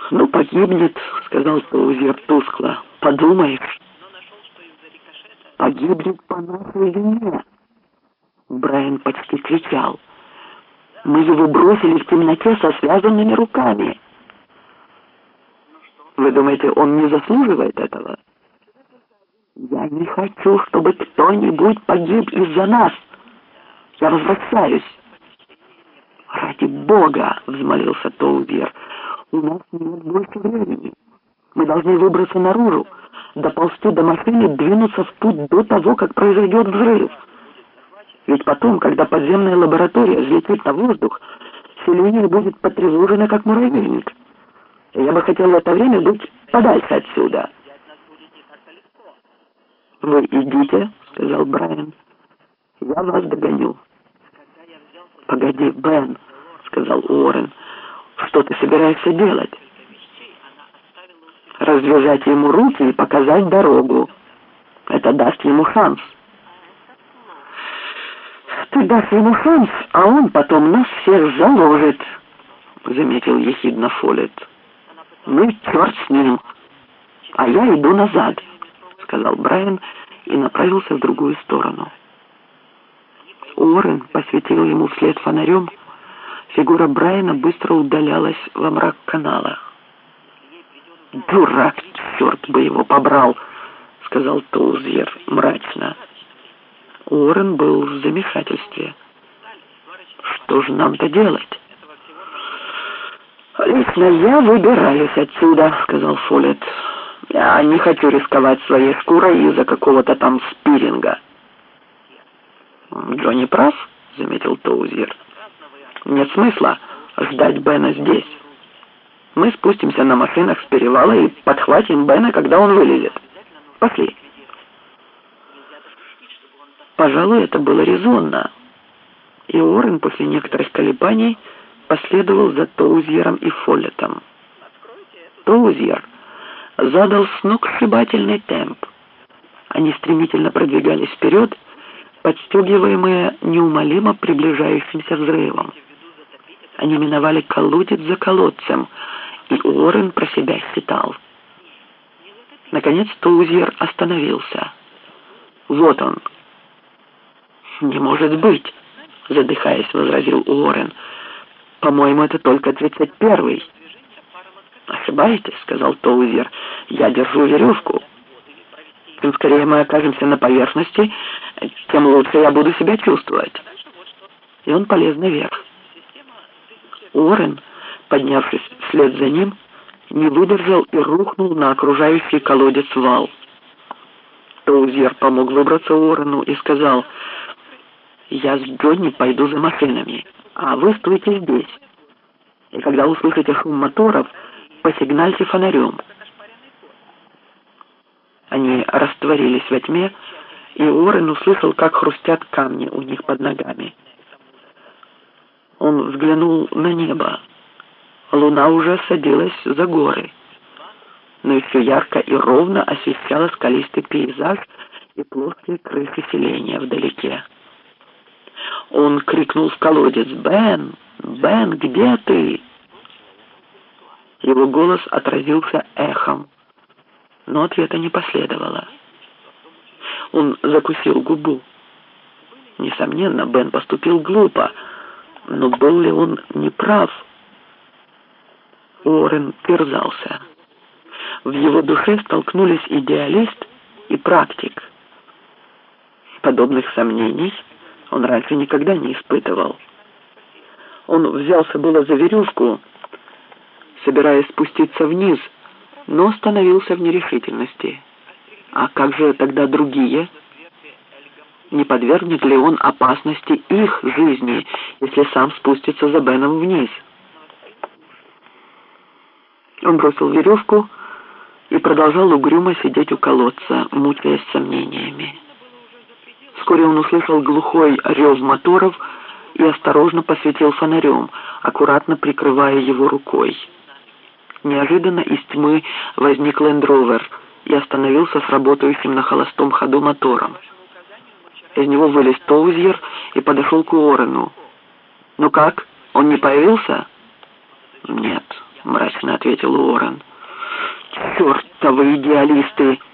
«Ну, погибнет», — сказал Тоузер тускло. «Подумаешь, погибнет по нашей вине». Брайан почти кричал. «Мы его бросили в темноте со связанными руками. Вы думаете, он не заслуживает этого? Я не хочу, чтобы кто-нибудь погиб из-за нас. Я возвращаюсь». «Ради Бога!» — взмолился Тоузер. «У нас нет больше времени. Мы должны выбраться наружу, доползти до машины, двинуться в путь до того, как произойдет взрыв. Ведь потом, когда подземная лаборатория взлетит на воздух, селение будет потревожено, как муравейник. Я бы хотел в это время быть подальше отсюда». «Вы идите», — сказал Брайан. «Я вас догоню». «Погоди, Бен», — сказал Уоррен, — «что ты собираешься делать?» «Развязать ему руки и показать дорогу. Это даст ему шанс». «Ты дашь ему шанс, а он потом нас всех заложит», — заметил ехидно Фоллетт. «Ну, черт с ним. А я иду назад», — сказал Брайан и направился в другую сторону. Уоррен посветил ему вслед фонарем. Фигура Брайана быстро удалялась во мрак канала. «Дурак, черт бы его побрал», — сказал Тоузер мрачно. Уоррен был в замешательстве. «Что же нам-то делать?» «Лично я выбираюсь отсюда», — сказал Фоллетт. «Я не хочу рисковать своей шкурой из-за какого-то там спиринга». «Джонни прав», — заметил Тоузер. «Нет смысла ждать Бена здесь. Мы спустимся на машинах с перевала и подхватим Бена, когда он вылезет. Пошли». Пожалуй, это было резонно, и Уоррен после некоторых колебаний последовал за Тоузером и Фоллеттом. Тоузер задал сногсшибательный темп. Они стремительно продвигались вперед, подстегиваемые неумолимо приближающимся взрывом. Они миновали колодец за колодцем, и Уоррен про себя считал. Наконец Тоузер остановился. «Вот он». «Не может быть», — задыхаясь, возразил Уоррен. «По-моему, это только 31-й». «Ошибаетесь», — сказал Тоузер. «Я держу веревку. Чем скорее мы окажемся на поверхности, тем лучше я буду себя чувствовать». И он полез наверх. Уоррен, поднявшись вслед за ним, не выдержал и рухнул на окружающий колодец вал. Тоузер помог выбраться Уоррену и сказал: «Я с Джонни пойду за машинами, а вы стойте здесь. И когда услышите шум моторов, посигнальте фонарем». Они растворились во тьме, и Уоррен услышал, как хрустят камни у них под ногами. Он взглянул на небо. Луна уже садилась за горы, но еще ярко и ровно освещала скалистый пейзаж и плоские крыши селения вдалеке. Он крикнул в колодец: «Бен! Бен, где ты?» Его голос отразился эхом, но ответа не последовало. Он закусил губу. Несомненно, Бен поступил глупо, но был ли он неправ? Уоррен терзался. В его душе столкнулись идеалист и практик. Подобных сомнений он раньше никогда не испытывал. Он взялся было за веревку, собираясь спуститься вниз, но остановился в нерешительности. А как же тогда другие? Не подвергнет ли он опасности их жизни, если сам спустится за Беном вниз? Он бросил веревку и продолжал угрюмо сидеть у колодца, мучаясь сомнениями. Вскоре он услышал глухой рев моторов и осторожно посветил фонарем, аккуратно прикрывая его рукой. Неожиданно из тьмы возник Лэнд-Ровер и остановился с работающим на холостом ходу мотором. Из него вылез Тоузер и подошел к Уоррену. «Ну как, он не появился?» «Нет». мрачно ответил Уоррен. «Чертовы идеалисты!»